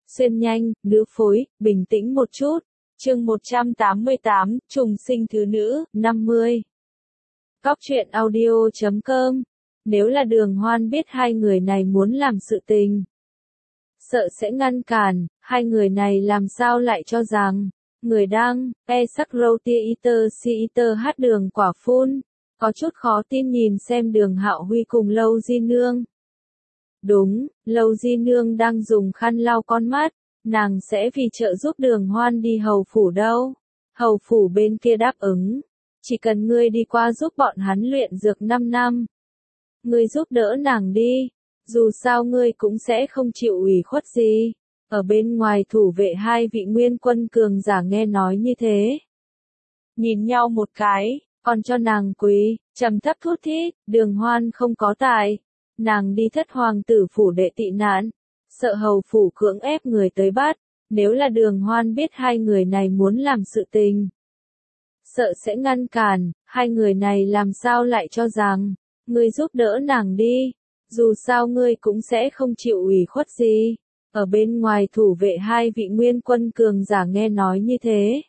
xuyên nhanh, nữ phối, bình tĩnh một chút. Chương 188, trùng sinh thứ nữ, 50. Cóc truyện audio.com. Nếu là Đường Hoan biết hai người này muốn làm sự tình, sợ sẽ ngăn cản, hai người này làm sao lại cho rằng, người đang, sắc râu tia iter si iter hát Đường Quả Phun, có chút khó tin nhìn xem Đường Hạo Huy cùng Lâu Di Nương. Đúng, Lâu Di Nương đang dùng khăn lau con mắt, nàng sẽ vì trợ giúp Đường Hoan đi hầu phủ đâu. Hầu phủ bên kia đáp ứng, chỉ cần ngươi đi qua giúp bọn hắn luyện dược 5 năm. Ngươi giúp đỡ nàng đi, dù sao ngươi cũng sẽ không chịu ủy khuất gì. Ở bên ngoài thủ vệ hai vị nguyên quân cường giả nghe nói như thế, nhìn nhau một cái, còn cho nàng quỳ, trầm thấp thút thít, Đường Hoan không có tài. Nàng đi Thất hoàng tử phủ đệ tị nạn, sợ hầu phủ cưỡng ép người tới bắt, nếu là Đường Hoan biết hai người này muốn làm sự tình, sợ sẽ ngăn cản, hai người này làm sao lại cho rằng, ngươi giúp đỡ nàng đi, dù sao ngươi cũng sẽ không chịu ủy khuất gì. Ở bên ngoài thủ vệ hai vị nguyên quân cường giả nghe nói như thế,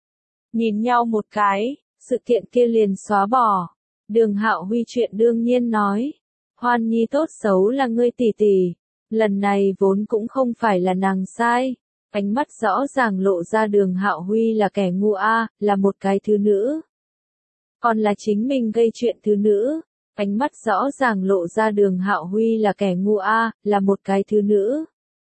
nhìn nhau một cái, sự kiện kia liền xóa bỏ. Đường Hạo Huy chuyện đương nhiên nói, Hoan Nhi tốt xấu là ngươi tỷ tỷ, lần này vốn cũng không phải là nàng sai. Ánh mắt rõ ràng lộ ra Đường Hạo Huy là kẻ ngu là một cái thứ nữ, còn là chính mình gây chuyện thứ nữ. Ánh mắt rõ ràng lộ ra Đường Hạo Huy là kẻ ngu là một cái thứ nữ,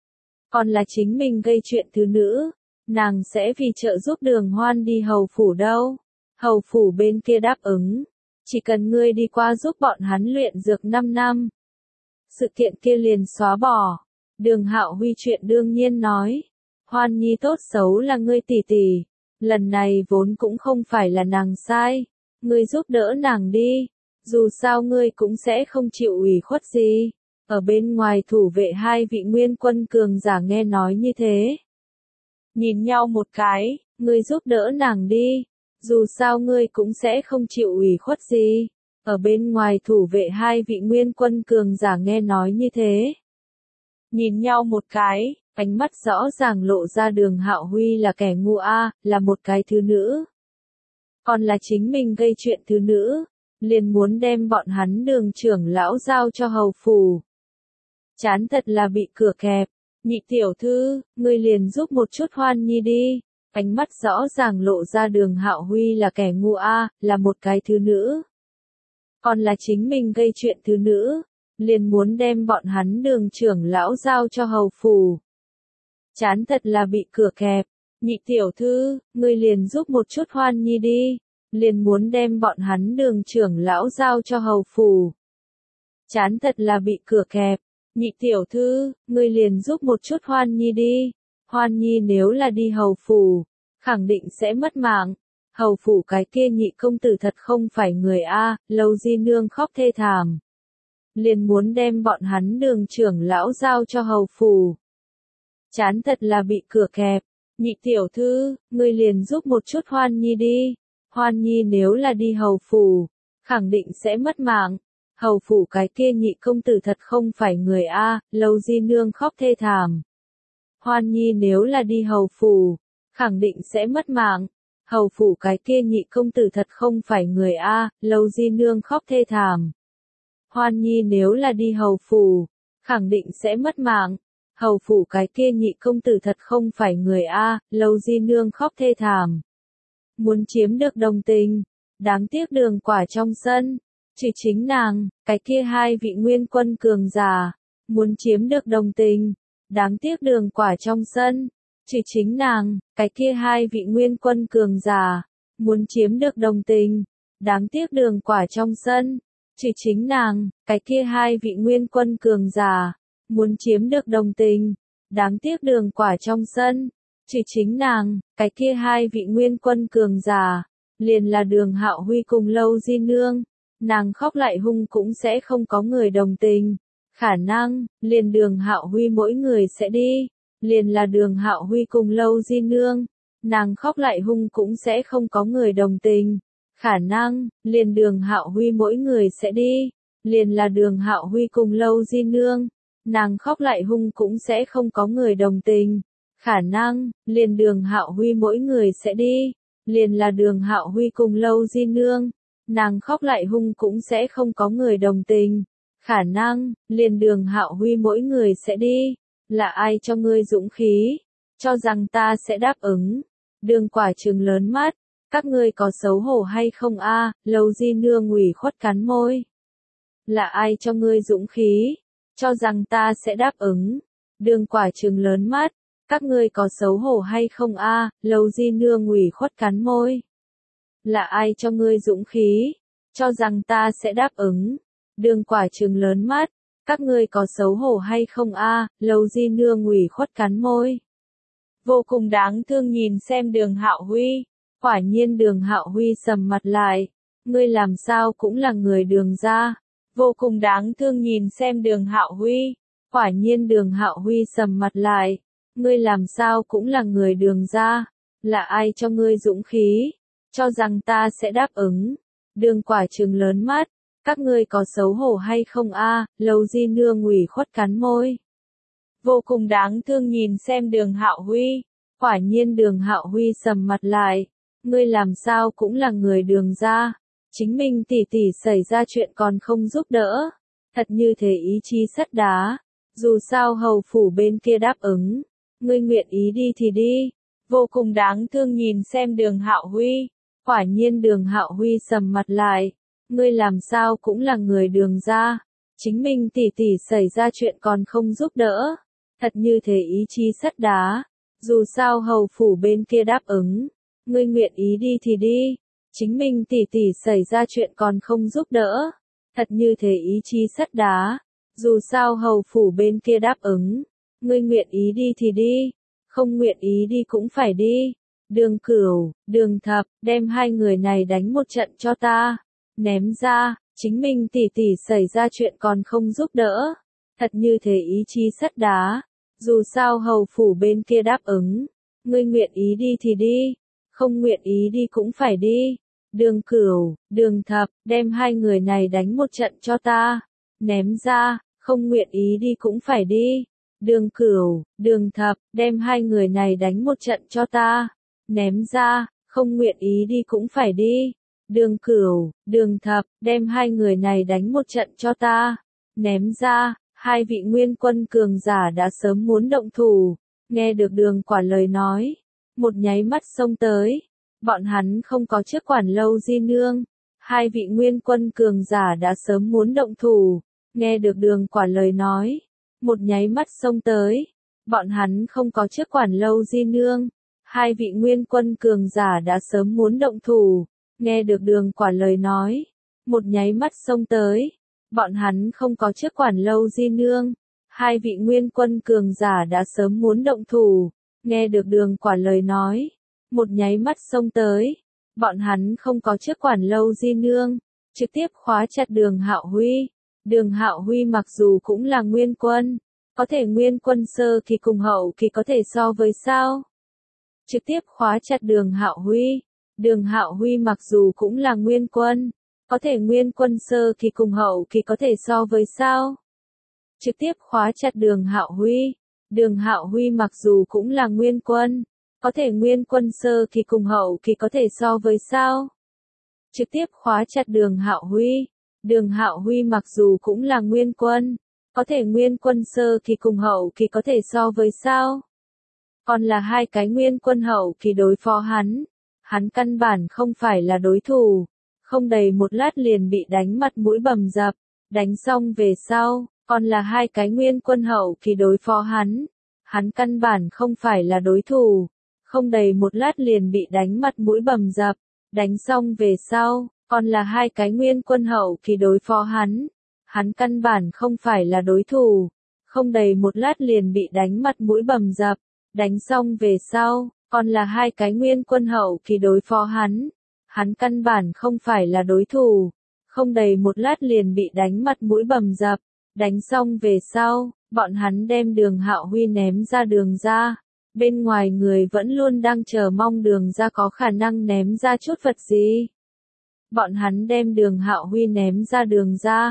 còn là chính mình gây chuyện thứ nữ. Nàng sẽ vì trợ giúp Đường Hoan đi hầu phủ đâu. Hầu phủ bên kia đáp ứng, chỉ cần ngươi đi qua giúp bọn hắn luyện dược 5 năm. Sự kiện kia liền xóa bỏ. Đường Hạo Huy chuyện đương nhiên nói, Hoan Nhi tốt xấu là ngươi tỷ tỷ, lần này vốn cũng không phải là nàng sai, ngươi giúp đỡ nàng đi, dù sao ngươi cũng sẽ không chịu ủy khuất gì. Ở bên ngoài thủ vệ hai vị nguyên quân cường giả nghe nói như thế, nhìn nhau một cái, ngươi giúp đỡ nàng đi, dù sao ngươi cũng sẽ không chịu ủy khuất gì. Ở bên ngoài thủ vệ hai vị nguyên quân cường giả nghe nói như thế, nhìn nhau một cái, ánh mắt rõ ràng lộ ra Đường Hạo Huy là kẻ ngu là một cái thứ nữ, còn là chính mình gây chuyện thứ nữ, liền muốn đem bọn hắn Đường trưởng lão giao cho hầu phủ. Chán thật là bị cửa kẹp. Nhị tiểu thư, ngươi liền giúp một chút Hoan Nhi đi. Ánh mắt rõ ràng lộ ra Đường Hạo Huy là kẻ ngu là một cái thứ nữ, còn là chính mình gây chuyện thứ nữ, liền muốn đem bọn hắn Đường trưởng lão giao cho hầu phủ. Chán thật là bị cửa kẹp. Nhị tiểu thư, ngươi liền giúp một chút Hoan Nhi đi, liền muốn đem bọn hắn Đường trưởng lão giao cho hầu phủ. Chán thật là bị cửa kẹp. Nhị tiểu thư, ngươi liền giúp một chút Hoan Nhi đi. Hoan Nhi nếu là đi hầu phủ, khẳng định sẽ mất mạng. Hầu phủ cái kia nhị công tử thật không phải người Lâu Di Nương khóc thê thảm, liền muốn đem bọn hắn Đường trưởng lão giao cho hầu phủ. Chán thật là bị cửa kẹp. Nhị tiểu thư, ngươi liền giúp một chút Hoan Nhi đi. Hoan Nhi nếu là đi hầu phủ, khẳng định sẽ mất mạng. Hầu phủ cái kia nhị công tử thật không phải người Lâu Di Nương khóc thê thảm. Hoan Nhi nếu là đi hầu phủ, khẳng định sẽ mất mạng. Hầu phủ cái kia nhị công tử thật không phải người Lâu Di Nương khóc thê thảm. Hoan Nhi nếu là đi hầu phủ, khẳng định sẽ mất mạng. Hầu phủ cái kia nhị công tử thật không phải người Lâu Di Nương khóc thê thảm. Muốn chiếm được đồng tình, đáng tiếc Đường Quả trong sân, chỉ chính nàng, cái kia hai vị nguyên quân cường giả, muốn chiếm được đồng tình, đáng tiếc Đường Quả trong sân, chỉ chính nàng, cái kia hai vị nguyên quân cường giả, muốn chiếm được đồng tình, đáng tiếc Đường Quả trong sân, chỉ chính nàng, cái kia hai vị nguyên quân cường giả, muốn chiếm được đồng tình, đáng tiếc Đường Quả trong sân, chỉ chính nàng, cái kia hai vị nguyên quân cường giả, liền là Đường Hạo Huy cùng Lâu Di Nương. Nàng khóc lại hung cũng sẽ không có người đồng tình. Khả năng, liền Đường Hạo Huy mỗi người sẽ đi. Liền là Đường Hạo Huy cùng Lâu Di Nương. Nàng khóc lại hung cũng sẽ không có người đồng tình. Khả năng, liền Đường Hạo Huy mỗi người sẽ đi. Liền là Đường Hạo Huy cùng Lâu Di Nương. nàng khóc lại hung cũng sẽ không có người đồng tình. Khả năng, liền Đường Hạo Huy mỗi người sẽ đi, liền là Đường Hạo Huy cùng Lâu Di Nương, nàng khóc lại hung cũng sẽ không có người đồng tình. Khả năng, liền Đường Hạo Huy mỗi người sẽ đi, là ai cho ngươi dũng khí, cho rằng ta sẽ đáp ứng. Đường Quả trừng lớn mắt, các ngươi có xấu hổ hay không a? Lâu Di Nương ủy khuất cắn môi. Là ai cho ngươi dũng khí, cho rằng ta sẽ đáp ứng. Đường Quả trừng lớn mắt, các ngươi có xấu hổ hay không a? Lâu Di Nương ủy khuất cắn môi. Là ai cho ngươi dũng khí, cho rằng ta sẽ đáp ứng. Đường Quả trừng lớn mắt, các ngươi có xấu hổ hay không a? Lâu Di Nương ủy khuất cắn môi. Vô cùng đáng thương nhìn xem Đường Hạo Huy, quả nhiên Đường Hạo Huy sầm mặt lại, ngươi làm sao cũng là người Đường gia. Vô cùng đáng thương nhìn xem Đường Hạo Huy, quả nhiên Đường Hạo Huy sầm mặt lại, ngươi làm sao cũng là người Đường gia, là ai cho ngươi dũng khí, cho rằng ta sẽ đáp ứng. Đường Quả trừng lớn mắt, các ngươi có xấu hổ hay không a? Lâu Di Nương ủy khuất cắn môi. Vô cùng đáng thương nhìn xem Đường Hạo Huy, quả nhiên Đường Hạo Huy sầm mặt lại, ngươi làm sao cũng là người Đường gia, chính mình tỷ tỷ xảy ra chuyện còn không giúp đỡ, thật như thế ý chí sắt đá, dù sao hầu phủ bên kia đáp ứng, ngươi nguyện ý đi thì đi. Vô cùng đáng thương nhìn xem Đường Hạo Huy, quả nhiên Đường Hạo Huy sầm mặt lại, ngươi làm sao cũng là người Đường gia, chính mình tỷ tỷ xảy ra chuyện còn không giúp đỡ, thật như thế ý chí sắt đá, dù sao hầu phủ bên kia đáp ứng, ngươi nguyện ý đi thì đi, chính mình tỷ tỷ xảy ra chuyện còn không giúp đỡ, thật như thế ý chí sắt đá, dù sao hầu phủ bên kia đáp ứng, ngươi nguyện ý đi thì đi, không nguyện ý đi cũng phải đi. Đường Cửu, Đường Thập, đem hai người này đánh một trận cho ta, ném ra, chính mình tỷ tỷ xảy ra chuyện còn không giúp đỡ, thật như thế ý chí sắt đá, dù sao hầu phủ bên kia đáp ứng, ngươi nguyện ý đi thì đi, không nguyện ý đi cũng phải đi. Đường Cửu, Đường Thập, đem hai người này đánh một trận cho ta, ném ra, không nguyện ý đi cũng phải đi. Đường Cửu, Đường Thập, đem hai người này đánh một trận cho ta, ném ra, không nguyện ý đi cũng phải đi. Đường Cửu, Đường Thập, đem hai người này đánh một trận cho ta, ném ra. Hai vị nguyên quân cường giả đã sớm muốn động thủ, nghe được Đường Quả lời nói, một nháy mắt xông tới, bọn hắn không có trước quản Lâu Di Nương, hai vị nguyên quân cường giả đã sớm muốn động thủ, nghe được Đường Quả lời nói, một nháy mắt xông tới, bọn hắn không có trước quản Lâu Di Nương, hai vị nguyên quân cường giả đã sớm muốn động thủ, nghe được Đường Quả lời nói, một nháy mắt xông tới. Bọn hắn không có trước quản Lâu Di Nương, hai vị nguyên quân cường giả đã sớm muốn động thủ, nghe được Đường Quả lời nói, một nháy mắt xông tới, bọn hắn không có trước quản Lâu Di Nương, trực tiếp khóa chặt Đường Hạo Huy. Đường Hạo Huy mặc dù cũng là nguyên quân, có thể nguyên quân sơ kỳ cùng hậu kỳ có thể so với sao? Trực tiếp khóa chặt Đường Hạo Huy. Đường Hạo Huy mặc dù cũng là nguyên quân, có thể nguyên quân sơ kỳ cùng hậu kỳ có thể so với sao? Trực tiếp khóa chặt Đường Hạo Huy. Đường Hạo Huy mặc dù cũng là nguyên quân, có thể nguyên quân sơ kỳ cùng hậu kỳ có thể so với sao? Trực tiếp khóa chặt Đường Hạo Huy. Đường Hạo Huy mặc dù cũng là nguyên quân, có thể nguyên quân sơ kỳ cùng hậu kỳ có thể so với sao? Còn là hai cái nguyên quân hậu kỳ đối phó hắn căn bản không phải là đối thủ. Không đầy một lát liền bị đánh mặt mũi bầm dập, đánh xong về sau, còn là hai cái nguyên quân hậu kỳ đối phó hắn căn bản không phải là đối thủ, không đầy một lát liền bị đánh mặt mũi bầm dập, đánh xong về sau, còn là hai cái nguyên quân hậu kỳ đối phó hắn căn bản không phải là đối thủ, không đầy một lát liền bị đánh mặt mũi bầm dập, đánh xong về sau, còn là hai cái nguyên quân hậu kỳ đối phó hắn căn bản không phải là đối thủ, không đầy một lát liền bị đánh mặt mũi bầm dập, đánh xong về sau, bọn hắn đem Đường Hạo Huy ném ra Đường ra, bên ngoài người vẫn luôn đang chờ mong Đường ra có khả năng ném ra chút vật gì. Bọn hắn đem Đường Hạo Huy ném ra Đường ra,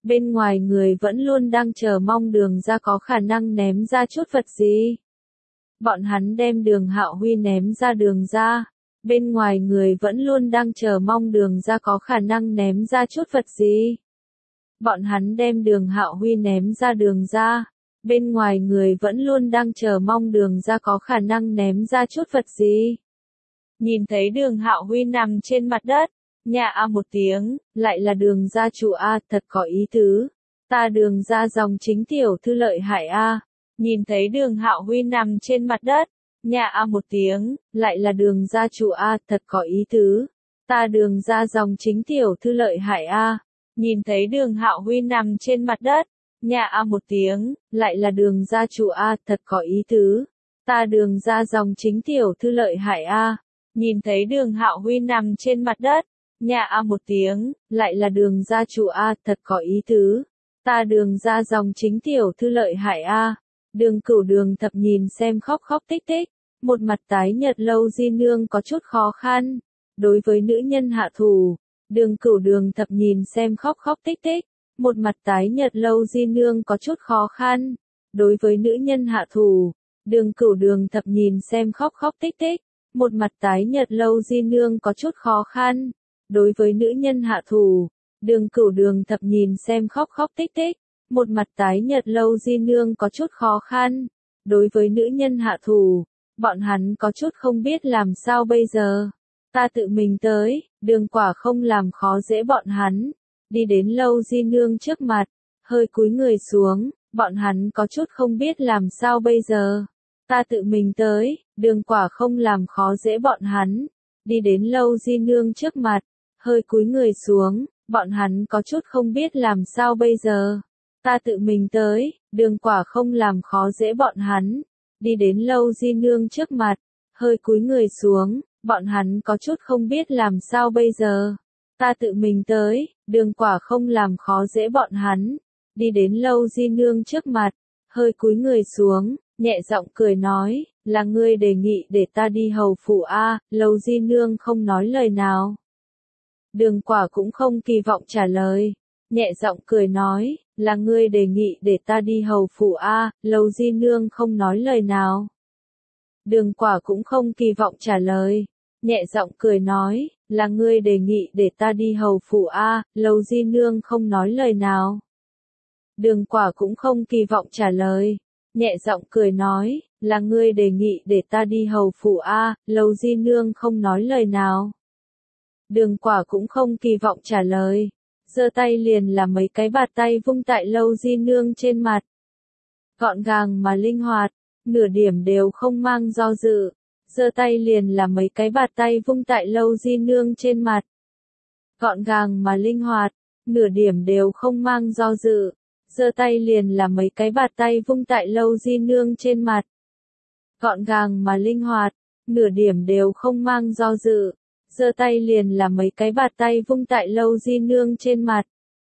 bên ngoài người vẫn luôn đang chờ mong Đường Gia có khả năng ném ra chút vật gì. Bọn hắn đem Đường Hạo Huy ném ra Đường Gia, bên ngoài người vẫn luôn đang chờ mong Đường Gia có khả năng ném ra chút vật gì. Bọn hắn đem Đường Hạo Huy ném ra Đường Gia, bên ngoài người vẫn luôn đang chờ mong Đường Gia có khả năng ném ra chút vật gì. Nhìn thấy Đường Hạo Huy nằm trên mặt đất, nhà a một tiếng, lại là Đường gia chủ a, thật có ý tứ. Ta Đường gia dòng chính tiểu thư lợi hại a. Nhìn thấy Đường Hạo Huy nằm trên mặt đất, nhà a một tiếng, lại là Đường gia chủ a, thật có ý tứ. Ta Đường gia dòng chính tiểu thư lợi hại a. Nhìn thấy Đường Hạo Huy nằm trên mặt đất, nhà a một tiếng, lại là Đường gia chủ a, thật có ý tứ. Ta Đường gia dòng chính tiểu thư lợi hại a. Nhìn thấy Đường Hạo Huy nằm trên mặt đất, nhà a một tiếng, lại là Đường gia chủ a, thật có ý tứ. Ta Đường gia dòng chính tiểu thư lợi hại a. Đường Cửu Đường Thập nhìn xem khóc khóc tích tích, một mặt tái nhợt Lâu Di Nương có chút khó khăn. Đối với nữ nhân hạ thủ, Đường Cửu Đường Thập nhìn xem khóc khóc tích tích, một mặt tái nhợt Lâu Di Nương có chút khó khăn. Đối với nữ nhân hạ thủ, Đường Cửu Đường Thập nhìn xem khóc khóc tích tích, một mặt tái nhợt Lâu Di Nương có chút khó khăn. Đối với nữ nhân hạ thủ, Đường Cửu Đường Thập nhìn xem khóc khóc tích tích, một mặt tái nhợt Lâu Di Nương có chút khó khăn. Đối với nữ nhân hạ thủ, bọn hắn có chút không biết làm sao bây giờ. Ta tự mình tới, Đường Quả không làm khó dễ bọn hắn. Đi đến Lâu Di Nương trước mặt, hơi cúi người xuống, bọn hắn có chút không biết làm sao bây giờ. Ta tự mình tới, Đường Quả không làm khó dễ bọn hắn. Đi đến Lâu Di Nương trước mặt, hơi cúi người xuống, bọn hắn có chút không biết làm sao bây giờ. Ta tự mình tới, Đường Quả không làm khó dễ bọn hắn. Đi đến Lâu Di Nương trước mặt, hơi cúi người xuống, bọn hắn có chút không biết làm sao bây giờ. Ta tự mình tới, Đường Quả không làm khó dễ bọn hắn. Đi đến Lâu Di Nương trước mặt, hơi cúi người xuống, nhẹ giọng cười nói, là ngươi đề nghị để ta đi hầu phủ a. Lâu Di Nương không nói lời nào. Đường Quả cũng không kỳ vọng trả lời, nhẹ giọng cười nói, là ngươi đề nghị để ta đi hầu phủ a. Lâu Di Nương không nói lời nào. Đường Quả cũng không kỳ vọng trả lời, nhẹ giọng cười nói, là ngươi đề nghị để ta đi hầu phủ a. Lâu Di Nương không nói lời nào. Đường Quả cũng không kỳ vọng trả lời, nhẹ giọng cười nói, là ngươi đề nghị để ta đi hầu phủ a. Lâu Di Nương không nói lời nào. Đường Quả cũng không kỳ vọng trả lời, giơ tay liền là mấy cái bạt tay vung tại Lâu Di Nương trên mặt. Gọn gàng mà linh hoạt, nửa điểm đều không mang do dự, giơ tay liền là mấy cái bạt tay vung tại Lâu Di Nương trên mặt. Gọn gàng mà linh hoạt, nửa điểm đều không mang do dự, giơ tay liền là mấy cái bạt tay vung tại Lâu Di Nương trên mặt. Gọn gàng mà linh hoạt, nửa điểm đều không mang do dự, giơ tay liền là mấy cái bạt tay vung tại Lâu Di Nương trên mặt.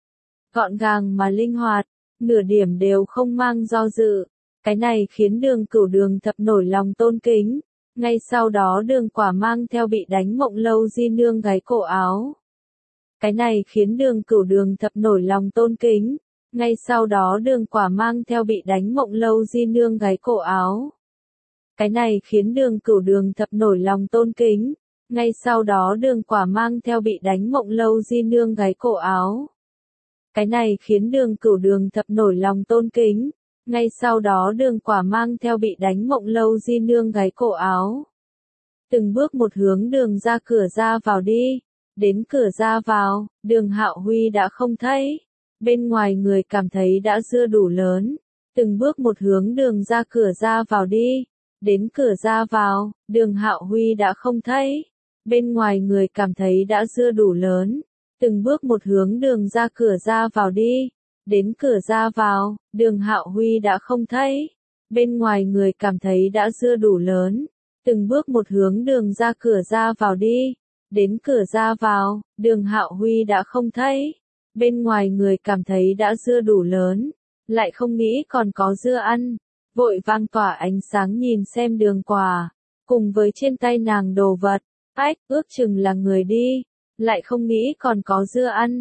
Gọn gàng mà linh hoạt, nửa điểm đều không mang do dự. Cái này khiến Đường Cửu Đường Thập nổi lòng tôn kính. Ngay sau đó Đường Quả mang theo bị đánh mộng Lâu Di Nương gáy cổ áo. Cái này khiến Đường Cửu Đường Thập nổi lòng tôn kính. Ngay sau đó Đường Quả mang theo bị đánh mộng Lâu Di Nương gáy cổ áo. Cái này khiến Đường Cửu Đường Thập nổi lòng tôn kính. Ngay sau đó Đường Quả mang theo bị đánh mộng Lâu Di Nương gáy cổ áo. Cái này khiến Đường Cửu Đường Thập nổi lòng tôn kính. Ngay sau đó Đường Quả mang theo bị đánh mộng Lâu Di Nương gáy cổ áo. Từng bước một hướng Đường ra cửa ra vào đi. Đến cửa ra vào, Đường Hạo Huy đã không thấy. Bên ngoài người cảm thấy đã dưa đủ lớn. Từng bước một hướng Đường ra cửa ra vào đi. Đến cửa ra vào, Đường Hạo Huy đã không thấy. Bên ngoài người cảm thấy đã dưa đủ lớn. Từng bước một hướng Đường ra cửa ra vào đi. Đến cửa ra vào, Đường Hạo Huy đã không thấy. Bên ngoài người cảm thấy đã dưa đủ lớn. Từng bước một hướng Đường ra cửa ra vào đi. Đến cửa ra vào, Đường Hạo Huy đã không thấy. Bên ngoài người cảm thấy đã dưa đủ lớn. Lại không nghĩ còn có dưa ăn. Vội vang tỏa ánh sáng nhìn xem Đường Quả. Cùng với trên tay nàng đồ vật. Ách, ước chừng là người đi. Lại không nghĩ còn có dưa ăn.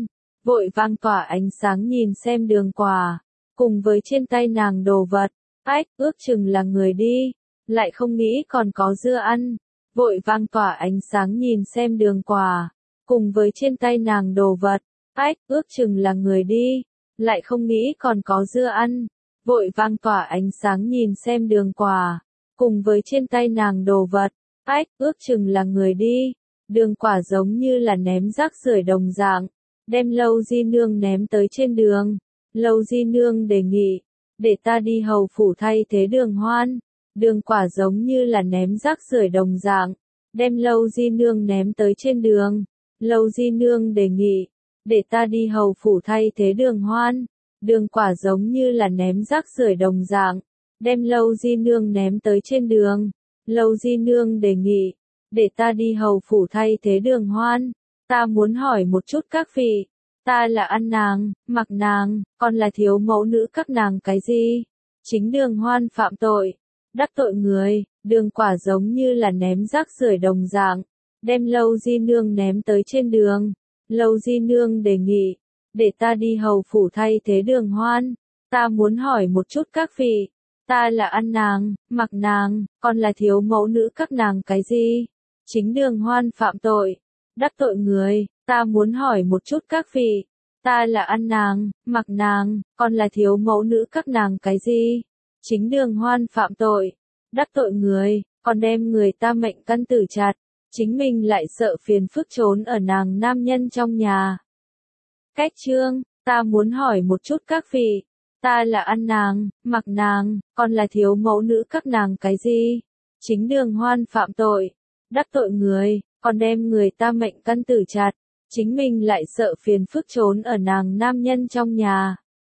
vội vang tỏa ánh sáng nhìn xem đường quả, cùng với trên tay nàng đồ vật, ách, ước chừng là người đi, lại không nghĩ còn có dưa ăn, vội vang tỏa ánh sáng nhìn xem đường quả, cùng với trên tay nàng đồ vật, ách, ước chừng là người đi, lại không nghĩ còn có dưa ăn, vội vang tỏa ánh sáng nhìn xem đường quả, cùng với trên tay nàng đồ vật, ách, ước chừng là người đi, đường quả giống như là ném rác rưởi đồng dạng, đem Lâu Di Nương ném tới trên đường, Lâu Di Nương đề nghị, để ta đi hầu phủ thay thế Đường Hoan, đường quả giống như là ném rác rưởi đồng dạng, đem Lâu Di Nương ném tới trên đường, Lâu Di Nương đề nghị, để ta đi hầu phủ thay thế Đường Hoan, đường quả giống như là ném rác rưởi đồng dạng, đem Lâu Di Nương ném tới trên đường, Lâu Di Nương đề nghị, để ta đi hầu phủ thay thế Đường Hoan, ta muốn hỏi một chút các vị, ta là ăn nàng, mặc nàng, còn là thiếu mẫu nữ các nàng cái gì? Chính Đường Hoan phạm tội, đắc tội người, đường quả giống như là ném rác rưởi đồng dạng, đem Lâu Di Nương ném tới trên đường, Lâu Di Nương đề nghị, để ta đi hầu phủ thay thế Đường Hoan, ta muốn hỏi một chút các vị, ta là ăn nàng, mặc nàng, còn là thiếu mẫu nữ các nàng cái gì? Chính Đường Hoan phạm tội, đắc tội người, ta muốn hỏi một chút các vị, ta là ăn nàng, mặc nàng, còn là thiếu mẫu nữ các nàng cái gì? Chính Đường Hoan phạm tội, đắc tội người, còn đem người ta mệnh căn tử chặt, chính mình lại sợ phiền phức trốn ở nàng nam nhân trong nhà. Cách chương, ta muốn hỏi một chút các vị, ta là ăn nàng, mặc nàng, còn là thiếu mẫu nữ các nàng cái gì? Chính Đường Hoan phạm tội, đắc tội người, còn đem người ta mệnh căn tử chặt, chính mình lại sợ phiền phức trốn ở nàng nam nhân trong nhà.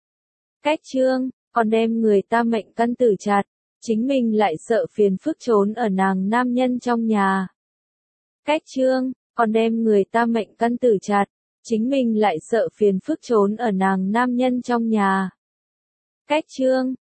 Cách chương, còn đem người ta mệnh căn tử chặt, chính mình lại sợ phiền phức trốn ở nàng nam nhân trong nhà. Cách chương, còn đem người ta mệnh căn tử chặt, chính mình lại sợ phiền phức trốn ở nàng nam nhân trong nhà. Cách chương,